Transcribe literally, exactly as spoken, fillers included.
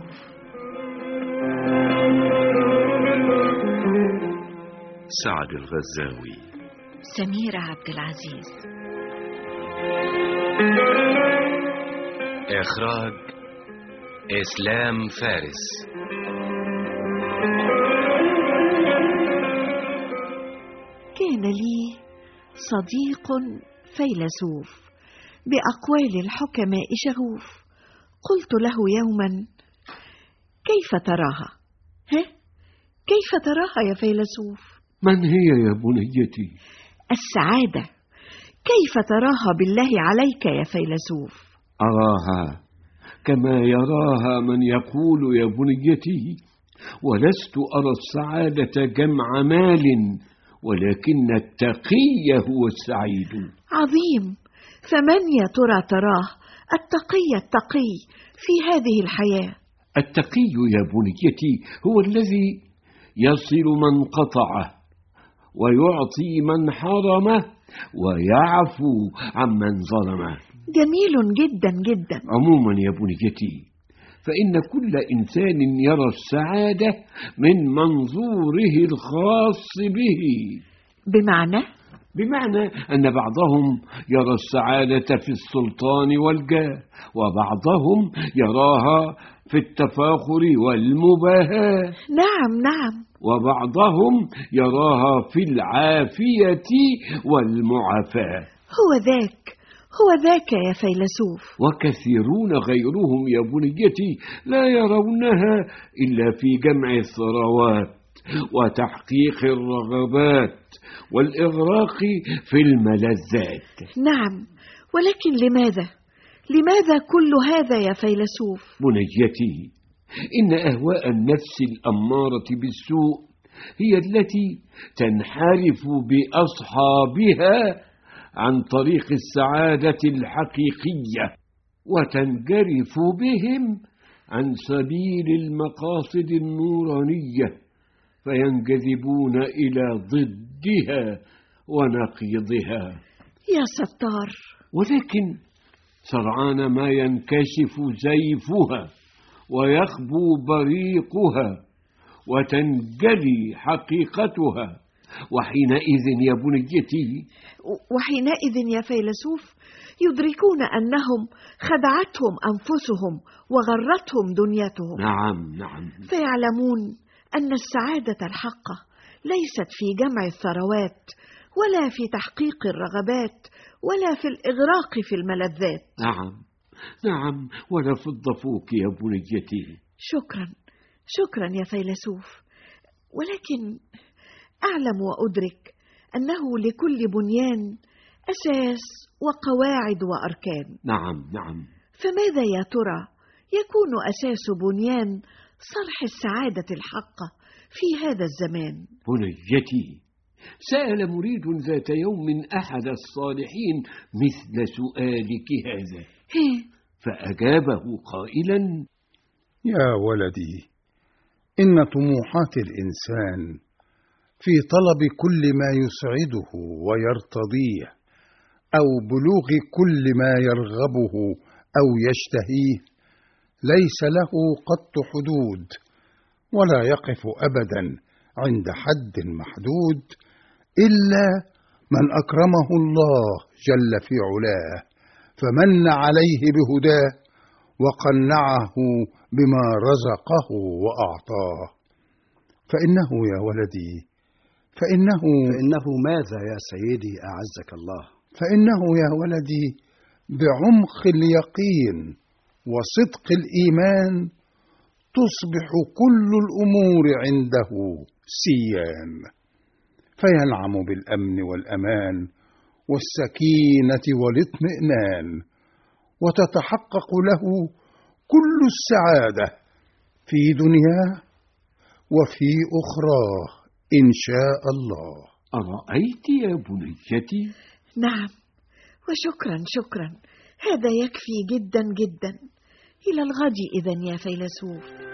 فيلسوف. سعد الغزاوي. سميرة عبد العزيز. إخراج إسلام فارس. كان لي صديق فيلسوف بأقوال الحكماء شغوف. قلت له يوما: كيف تراها؟ ها؟ كيف تراها يا فيلسوف؟ من هي يا بنيتي؟ السعادة. كيف تراها بالله عليك يا فيلسوف؟ أراها كما يراها من يقول يا بنيتي، ولست أرى السعادة جمع مال، ولكن التقي هو السعيد. عظيم. فمن يا ترى تراه التقي التقي في هذه الحياة؟ التقي يا بنيتي هو الذي يصل من قطعه، ويعطي من حرمه، ويعفو عمن ظلمه. جميل جدا جدا. عموما يا بنيتي، فإن كل إنسان يرى السعادة من منظوره الخاص به. بمعنى؟ بمعنى أن بعضهم يرى السعادة في السلطان والجاه، وبعضهم يراها في التفاخر والمباهاة. نعم نعم. وبعضهم يراها في العافية والمعافاة. هو ذاك هو ذاك يا فيلسوف. وكثيرون غيرهم يا بنيتي لا يرونها إلا في جمع الثروات وتحقيق الرغبات والإغراق في الملذات. نعم، ولكن لماذا؟ لماذا كل هذا يا فيلسوف؟ بنيتي، إن أهواء النفس الأمارة بالسوء هي التي تنحرف بأصحابها عن طريق السعادة الحقيقية، وتنجرف بهم عن سبيل المقاصد النورانية، فينجذبون إلى ضدها ونقيضها. يا ستار. ولكن سرعان ما ينكشف زيفها ويخبو بريقها وتنجلي حقيقتها، وحينئذ يا بنيتي وحينئذ يا فيلسوف يدركون أنهم خدعتهم أنفسهم وغرتهم دنيتهم. نعم نعم. فيعلمون أن السعادة الحقة ليست في جمع الثروات، ولا في تحقيق الرغبات، ولا في الإغراق في الملذات. نعم نعم، ولا في الضفوك يا بنيتي. شكرا شكرا يا فيلسوف. ولكن أعلم وأدرك أنه لكل بنيان أساس وقواعد وأركان. نعم نعم. فماذا يا ترى يكون أساس بنيان صرح السعادة الحقة في هذا الزمان؟ بنيتي، سأل مريد ذات يوم أحد الصالحين مثل سؤالك هذا، فأجابه قائلا: يا ولدي، إن طموحات الإنسان في طلب كل ما يسعده ويرتضيه، أو بلوغ كل ما يرغبه أو يشتهيه، ليس له قط حدود، ولا يقف أبدا عند حد محدود، إلا من أكرمه الله جل في علاه، فمن عليه بهداه وقنعه بما رزقه وأعطاه. فإنه يا ولدي فإنه فإنه ماذا يا سيدي أعزك الله؟ فإنه يا ولدي بعمق اليقين وصدق الإيمان تصبح كل الأمور عنده سيان، فينعم بالأمن والأمان والسكينة والاطمئنان، وتتحقق له كل السعادة في دنياه وفي أخراه إن شاء الله. أرأيت يا بنيتي؟ نعم، وشكرا شكرا، هذا يكفي جدا جدا. إلى الغد إذن يا فيلسوف.